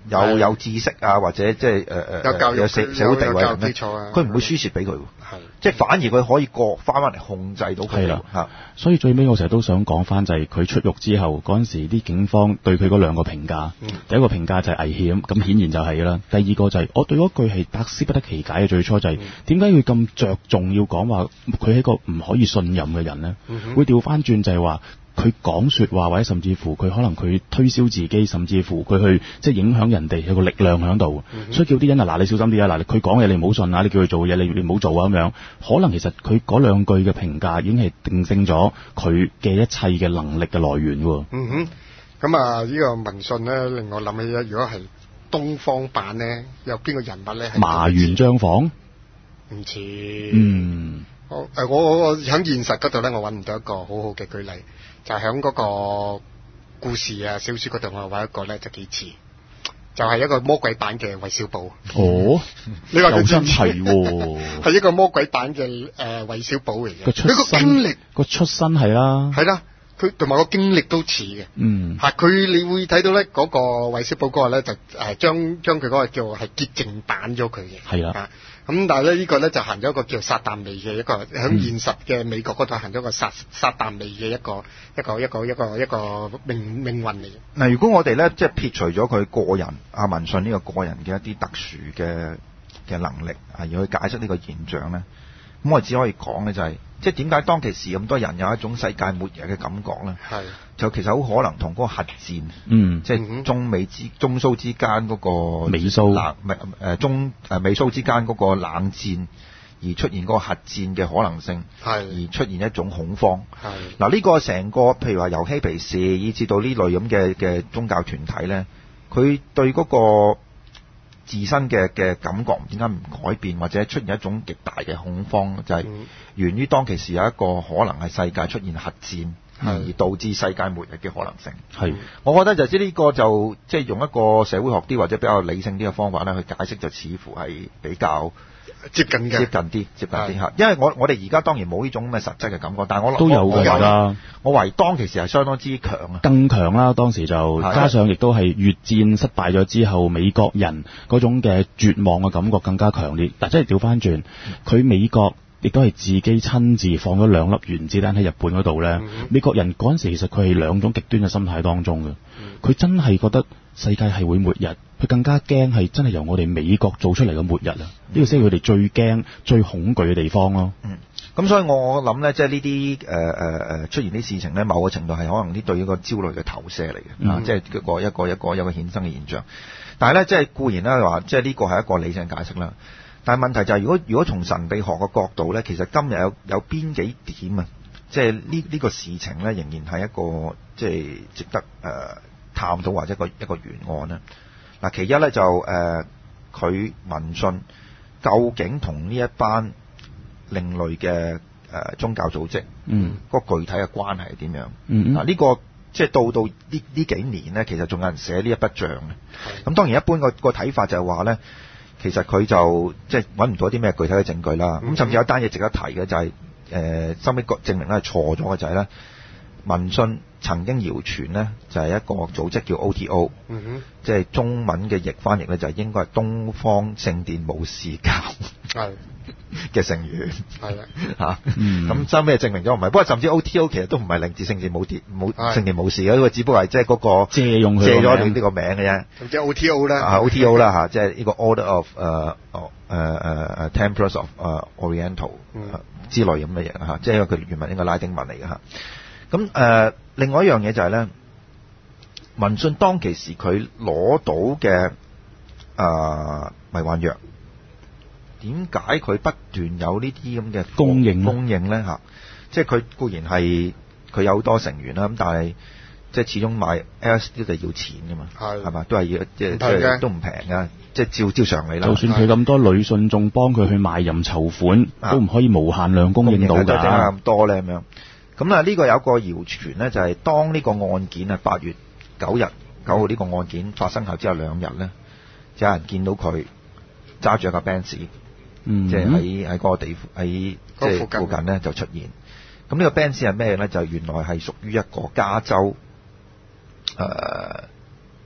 有有知識啊，或者即係誒誒有教育有社社會地位有人咧， 基礎啊佢唔會輸蝕俾佢喎。 係即係反而佢可以過翻翻嚟控制到佢係啦嚇。 所以最尾我成日都想講翻就係佢出獄之後嗰陣時，啲警方對佢嗰兩個評價， 嗯第一個評價就係危險，咁顯然就係啦。第二個就係、我對嗰句係百思不得其解嘅，最初就係點解要咁着重要講話佢係一個唔可以信任嘅人呢？ 嗯哼會調翻轉就係話。佢講說話或者甚至乎佢可能佢推銷自己，甚至乎佢去即係影響人哋有個力量喺度， 嗯、 所以叫啲人啊嗱，你小心啲啊嗱，佢講嘢你唔好信啊，你叫佢做嘢你你唔好做啊咁樣。可能其實佢嗰兩句嘅評價已經係定性咗佢嘅一切嘅能力嘅來源喎。 嗯哼，咁啊呢個文信咧令我諗起咧，如果係東方版咧，有邊個人物咧？ 麻原彰晃唔似。 嗯。 我誒我我喺現實嗰度咧，我揾唔到一個好好嘅舉例，就喺嗰個故事啊小説嗰度，我揾一個咧就幾似，就係、是、一個魔鬼版嘅韋小寶。 哦， 你話佢真係喎， 係一個魔鬼版嘅誒韋小寶嚟嘅。 佢個經歷個出身係啦， 係啦，佢同埋個經歷都似嘅。 嗯， 嚇佢你會睇到咧嗰個韋小寶嗰個咧就誒將將佢嗰個叫係潔淨版咗佢嘅。 係啦。 咁但係咧呢個咧就行咗一個叫撒旦味嘅一個喺現實嘅美國嗰度行咗個撒撒旦味嘅一個一個一個一個一個命命運嚟嘅。 嗱，如果我哋咧即係撇除咗佢個人阿文信呢個個人嘅一啲特殊嘅嘅能力啊，而去解釋呢個現象咧，咁我只可以講咧就係、是，即係點解當其時咁多人有一種世界末日嘅感覺咧？ 係就其實好可能同嗰個核戰， 嗯， 即係中美之中蘇之間嗰個美蘇冷誒中誒美蘇之間嗰個冷戰而出現嗰個核戰嘅可能性， 係而出現一種恐慌。 係嗱呢個成個譬如話由嬉皮士以至到呢類咁嘅嘅宗教團體咧，佢對嗰個自身嘅嘅感覺點解唔改變，或者出現一種極大嘅恐慌，就係、是、源於當其時有一個可能係世界出現核戰。而導致世界末日嘅可能性係， 我覺得就知呢個就即係、就是、用一個社會學啲或者比較理性啲嘅方法咧去解釋，就似乎係比較接近嘅， 接近啲，接近啲嚇。因為我我哋而家當然冇呢種咁嘅實質嘅感覺，但係我都有㗎而家。 我懷疑當其時係相當之強啊， 更強啦！當時就加上亦都係越戰失敗咗之後，美國人嗰種嘅絕望嘅感覺更加強烈。嗱，即係調翻轉，佢、嗯、美國。亦都係自己親自放咗兩粒原子彈喺日本嗰度咧。嗯、美國人嗰陣時其實佢係兩種極端嘅心態當中嘅。佢、嗯、真係覺得世界係會末日，佢更加驚係真係由我哋美國做出嚟嘅末日啊！呢、嗯、個先係佢哋最驚、最恐懼嘅地方咯。 嗯，咁所以我諗咧，即係呢啲誒誒誒出現啲事情咧，某個程度係可能啲對一個焦慮嘅投射嚟嘅、嗯、啊，即係一個一個一個有個衍生嘅現象。但係咧，即係固然咧話，即係呢個係一個理性解釋啦。但係問題就係、是，如果如果從神秘學嘅角度咧，其實今日有有邊幾點啊？即係呢呢個事情咧，仍然係一個即係值得誒、呃、探討或者一個一個懸案咧。嗱，其一咧就誒佢文信究竟同呢一班另類嘅誒、呃、宗教組織，嗯，個具體嘅關係係點樣？嗯，嗱呢個即係到到呢呢幾年咧，其實仲有人寫呢一筆帳嘅。咁當然一般個個睇法就係話咧。其實佢就即係揾唔到啲咩具體嘅證據啦。咁、嗯、甚至有一單嘢值得提嘅就係、是、誒，收尾個證明咧係錯咗嘅就係、是、咧，文信曾經謠傳咧就係、是、一個組織叫 O T O，嗯哼，即係中文嘅譯翻譯咧就係應該係東方聖殿武士教係嘅成員係啦嚇。咁收尾證明咗唔係，不過甚至 O T O 其實都唔係令至聖殿武殿武聖殿武士嘅，因為只不過係即係嗰個借用佢借咗你呢個名嘅啫。 咁即係 O T O 啦， 啊 O T O 啦嚇，即係呢個 Order of 誒誒誒誒 Templars of 誒 Oriental 之類咁嘅嘢嚇，即係佢原文應該拉丁文嚟嘅嚇。咁誒、呃，另外一樣嘢就係、是、咧，文信當其時佢攞到嘅誒、呃、迷幻藥，點解佢不斷有呢啲咁嘅供應供應咧嚇？即係佢固然係佢有好多成員啦，咁但係即係始終買 L S D 就要錢噶嘛，係係嘛，都係要即係即係都唔平噶，即係照照常理啦。 就算佢咁多女信眾幫佢去賣淫籌款，都唔可以無限量供應到㗎。點解咁多咧咁樣？咁啊，呢個有個謠傳咧，就係、是、當呢個案件啊，八月九日九號呢個案件發生後之後兩日咧，就有人見到佢揸住一架 Benz，嗯，即係喺喺嗰個地喺即係附近咧就出現。咁呢個 Benz 係咩咧？就原來係屬於一個加州誒、呃、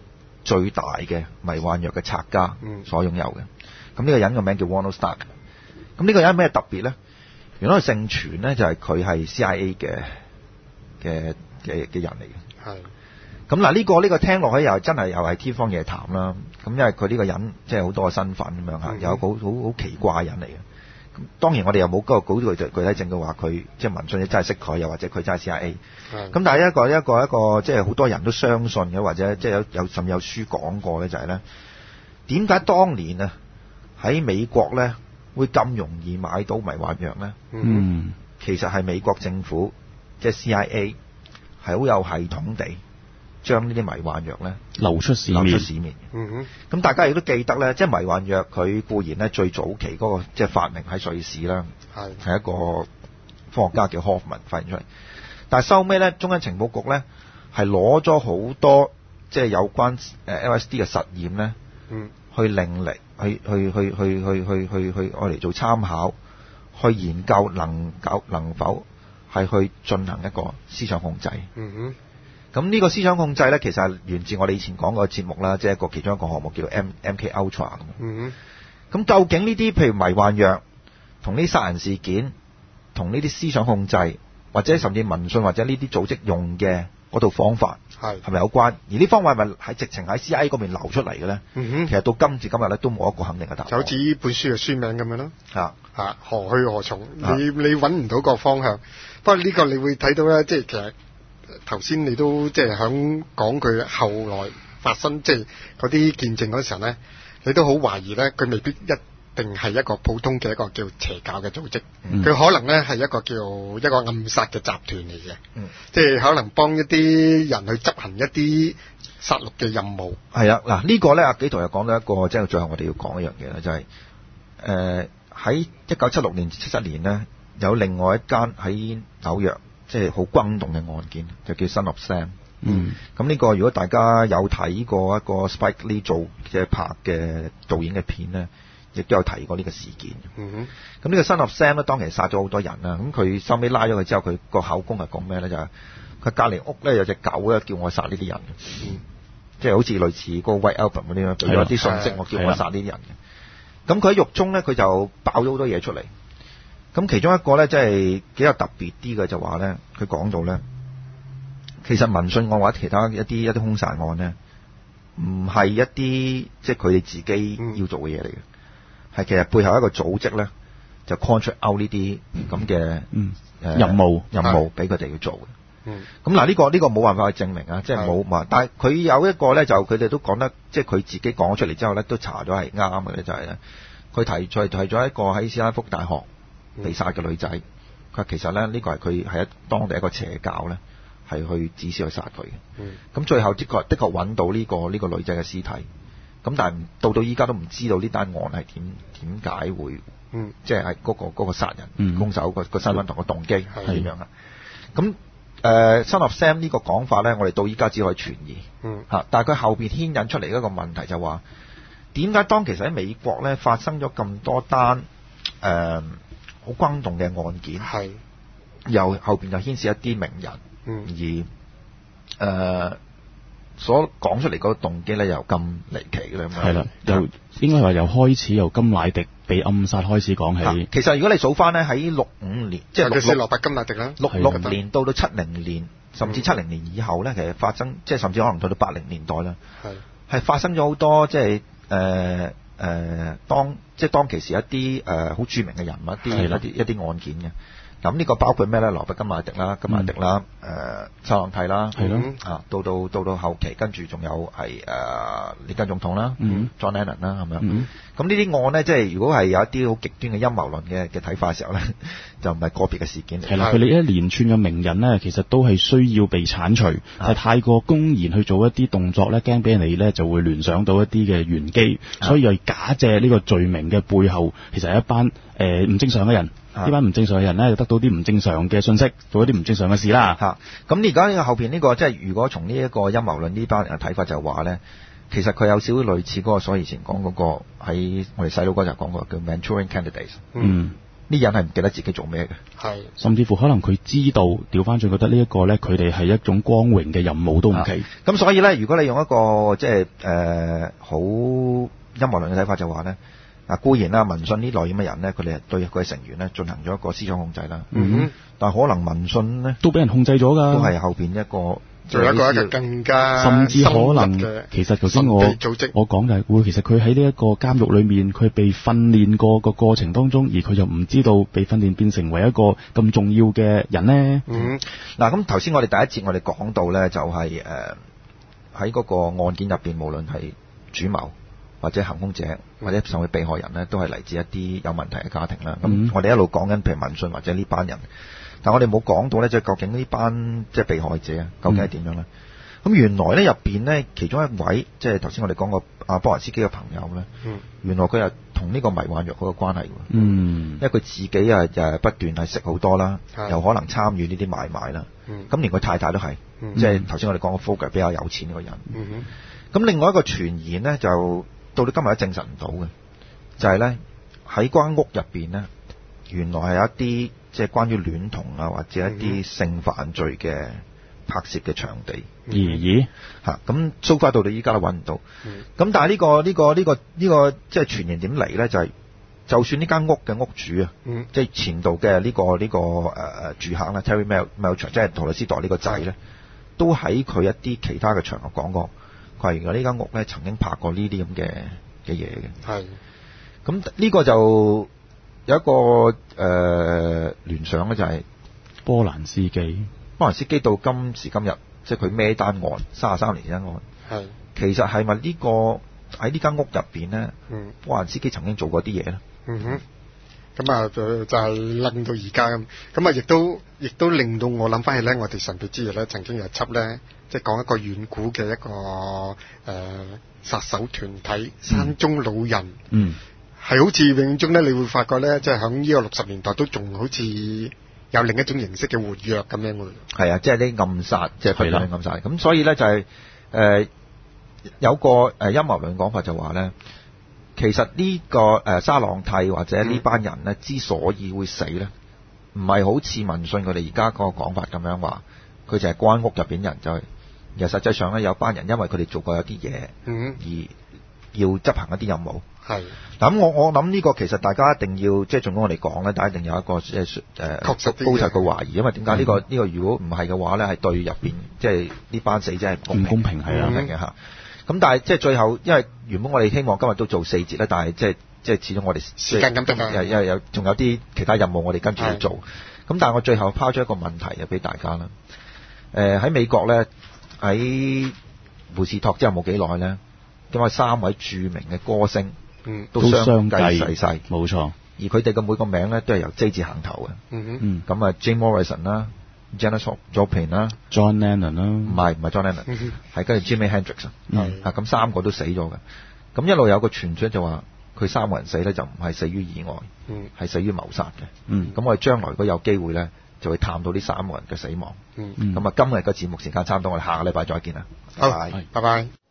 最大嘅迷幻藥嘅拆家所擁有嘅。咁呢、嗯、個人嘅名叫 Ronald Stark。咁呢個人咩特別咧？原來佢盛傳咧就係佢係 C I A 嘅嘅嘅嘅人嚟嘅。係。咁嗱呢個呢、呢個聽落去又真係又係天方夜譚啦。咁因為佢呢個人即係好多個身份咁樣嚇，有一個好好好奇怪嘅人嚟嘅。咁當然我哋又冇嗰個具體具體證據話佢即係文信真係識佢，又或者佢真係 C I A。咁但係一個一個一個即係好多人都相信嘅，或者即係有有甚至有書講過咧，就係咧點解當年啊喺美國咧會咁容易買到迷幻藥咧？嗯，其實係美國政府即係 C I A 係好有系統地將呢啲迷幻藥咧流出市面。 流出市面。嗯哼。咁大家亦都記得咧，即係迷幻藥佢固然咧最早期嗰個即係發明喺瑞士啦，係係一個科學家叫 Hoffman 發現出嚟。但係收尾咧，中央情報局咧係攞咗好多即係有關誒 L S D 嘅實驗咧，嗯，去令嚟去去去去去去去去愛嚟做參考，去研究能夠能否係去進行一個思想控制。嗯哼。咁呢個思想控制咧，其實係源自我哋以前講過嘅節目啦，即係一個其中一個項目叫做 M MK Ultra 咁。嗯哼。咁究竟呢啲譬如迷幻藥同呢啲殺人事件，同呢啲思想控制，或者甚至民信或者呢啲組織用嘅嗰套方法係係咪有關？而呢方法係咪係直情喺 C I A 嗰邊流出嚟嘅咧？嗯哼，其實到今時今日咧都冇一個肯定嘅答案。就好似呢本書嘅書名咁樣咯。嚇嚇，何去何從？你你揾唔到個方向。不過呢個你會睇到咧，即係其實頭先你都即係響講佢後來發生即係嗰啲見證嗰時候咧，你都好懷疑咧，佢未必一定係一個普通嘅一個叫邪教嘅組織，佢、嗯、可能咧係一個叫一個暗殺嘅集團嚟嘅，嗯、即係可能幫一啲人去執行一啲殺戮嘅任務。係啊，嗱、這個、呢個咧阿紀陶又講到一個，即係最後我哋要講一樣嘢啦，就係誒喺一九七六年至七七年呢，有另外一間喺紐約即係好轟動嘅案件，就叫 Son of Sam。嗯，咁呢個如果大家有睇過一個 Spike Lee 做嘅拍嘅導演嘅片咧，亦都有提過呢個事件。嗯哼，咁呢個 Son of Sam 咧，當其時殺咗好多人啦。咁佢收尾拉咗佢之後，佢個口供係講咩咧？就係佢隔離屋咧有隻狗咧，叫我殺呢啲人嘅。嗯，即係好似類似嗰個 White Album 嗰啲咁，俾咗啲信息我叫我殺呢啲人嘅。咁佢喺獄中咧，佢就爆咗好多嘢出嚟。咁其中一個咧，即係幾有特別啲嘅就話咧，佢講到咧，其實民信案或者其他一啲一啲兇殺案咧，唔係一啲即係佢哋自己要做嘅嘢嚟嘅。係其實背後一個組織咧，就 contract out 呢啲咁嘅任務任務俾佢哋去做嘅。嗯，咁嗱呢個呢、呢個冇辦法去證明啊，即係冇嘛。但係佢有一個咧，就佢哋都講得，即係佢自己講咗出嚟之後咧，都查咗係啱嘅咧，就係咧，佢提出提咗一個喺斯坦福大學被殺嘅女仔。佢話、嗯、其實咧呢、呢個係佢係一當地一個邪教咧，係去指示去殺佢嘅。嗯，咁最後的確的確揾到呢、呢個呢、呢個女仔嘅屍體。咁但係到到依家都唔知道呢單案係點點解會，嗯，即係係嗰個嗰、嗰個殺人兇手個個身份同個動機係點樣啊？咁誒 Son of Sam 呢個講法咧，我哋到依家只可以存疑，嗯嚇。但係佢後邊牽引出嚟一個問題就話，點解當其實喺美國咧發生咗咁多單誒好轟動嘅案件，係又後邊又牽涉一啲名人，嗯而誒。呃所講出嚟嗰個動機咧，又咁離奇嘅咁樣。係啦，由應該話由開始由甘迺迪被暗殺開始講起。其實如果你數翻咧，喺六五年，即係六羅伯甘迺迪啦，六六年到到七零年，甚至七零年以後咧，其實發生即係甚至可能到到八零年代啦，係係發生咗好多即係誒誒當即係當其時一啲誒好著名嘅人物，一啲一啲一啲案件嘅。咁呢個包括咩咧？羅伯甘迺迪啦、甘迺迪啦、誒薩朗蒂啦，係咯，啊到到到到後期，跟住仲有係誒列根總統啦、嗯、John Lennon 啦，係咪啊？咁呢啲案咧，即係如果係有一啲好極端嘅陰謀論嘅嘅睇法嘅時候咧，就唔係個別嘅事件嚟。係啦，佢哋一連串嘅名人咧，其實都係需要被剷除，係、啊、太過公然去做一啲動作咧，驚俾人哋咧就會聯想到一啲嘅玄機，啊、所以又假借呢個罪名嘅背後，其實係一班誒唔正常嘅人。呢班唔正常嘅人咧，就得到啲唔正常嘅信息，做一啲唔正常嘅事啦。嚇！咁而家呢個後邊呢、呢個，即係如果從呢一個陰謀論呢班人嘅睇法就係話咧，其實佢有少少類似嗰個，所以以前講嗰個喺我哋細佬嗰陣講過叫 Manchurian Candidates。嗯。 呢人係唔記得自己做咩嘅。 係， 甚至乎可能佢知道調翻轉覺得呢一個咧，佢哋係一種光榮嘅任務都唔奇。 咁、啊、所以咧，如果你用一個即係誒好陰謀論嘅睇法就話咧，嗱固然啦，民信呢類咁嘅人咧，佢哋係對佢嘅成員咧進行咗一個思想控制啦。 嗯哼， 但係可能民信咧都俾人控制咗㗎， 都係後邊一個。 仲有一個一個更加甚至可能其實頭先我我講就係會其實佢喺呢一個監獄裏面，佢被訓練過個過程當中，而佢就唔知道被訓練變成為一個咁重要嘅人呢。 嗯， 嗱咁頭先我哋第一節我哋講到咧，就係誒喺嗰個案件入邊，無論係主謀或者行兇者或者甚至被害人咧，都係嚟自一啲有問題嘅家庭啦。咁、嗯、我哋一路講緊譬如民信或者呢班人。但我哋冇講到咧，即係究竟呢班即係被害者啊，究竟係點樣咧？咁、嗯、原來咧入邊咧，其中一位即係頭先我哋講過阿波蘭斯基嘅朋友咧，嗯、原來佢係同呢個迷幻藥嗰個關係嘅。嗯，因為佢自己啊就不斷係食好多啦，又可能參與呢啲買賣啦。咁、嗯、連佢太太都係，嗯、即係頭先我哋講個 Fogger 比較有錢嗰個人。咁、嗯、另外一個傳言咧，就到到今日都證實唔到嘅，就係咧喺間屋入邊咧，原來係有一啲。即係關於戀童啊，或者一啲性犯罪嘅拍攝嘅場地。咦咦嚇咁 so far 到到依家都揾唔到。咁、嗯、但係呢、呢個呢、呢個呢、呢個呢、呢個即係傳言點嚟咧？就係、是、就算呢間屋嘅屋主啊，嗯、即係前度嘅呢個呢、呢個誒、呃、住客啦 Terry Melcher 即係陶律斯代呢個仔咧，都喺佢一啲其他嘅場合講過，佢話原來呢間屋咧曾經拍過呢啲咁嘅嘅嘢嘅。係。咁呢個就。有一個誒、呃、聯想咧，就係波蘭斯基。 波蘭斯基到今時今日，即係佢孭單案，三十三年前單案。係其實係咪呢個喺呢間屋入邊咧？嗯，波蘭斯基曾經做過啲嘢咧。 嗯哼，咁啊就就係令到而家咁，咁啊亦都亦都令到我諗翻起咧，我哋神秘之夜咧曾經有一輯咧，即係講一個遠古嘅一個誒、呃、殺手團體山中老人。嗯。嗯係好似永中咧，你會發覺咧，即係喺呢個六十年代都仲好似有另一種形式嘅活躍咁樣喎。係啊，即係啲暗殺，即係不斷暗殺。咁所以咧就係、是、誒、呃、有個誒陰謀論講法就話咧，其實呢、這個誒、呃、沙朗蒂或者呢班人咧、嗯、之所以會死咧，唔係好似民信佢哋而家嗰個講法咁樣話，佢就係關屋入邊人就係、是，而實際上咧有班人因為佢哋做過有啲嘢，嗯，而要執行一啲任務。係，咁我我諗呢個其實大家一定要即係，儘管我哋講咧，大家一定有一個即係誒確實高層嘅懷疑，因為點解呢個呢、嗯呢個如果唔係嘅話咧，係對入邊即係呢班死者係唔公平係啊，明嘅嚇。咁但係即係最後，因為原本我哋希望今日都做四節咧，但係即係即係始終我哋時間咁得啊，因為有仲有啲其他任務我哋跟住要做。咁但係我最後拋出一個問題啊，俾大家啦。誒、呃、喺美國咧，喺胡士托之後冇幾耐咧，咁啊三位著名嘅歌星。嗯，都相繼逝世，冇錯。而佢哋嘅每個名咧都係由 J 字行頭嘅。嗯嗯。咁啊 ，Jim Morrison 啦 ，Janis Joplin 啦 ，John Lennon 啦， 唔係唔係 John Lennon，係、嗯、跟住 Jimi Hendrix 啊。嗯。啊，咁三個都死咗嘅。咁一路有個傳說就話，佢三個人死咧就唔係死於意外，嗯，係死於謀殺嘅。嗯。咁我哋將來如果有機會咧，就會探到呢三個人嘅死亡。嗯。咁啊，今日嘅節目時間差唔多，我哋下個禮拜再見啦。 好，拜拜。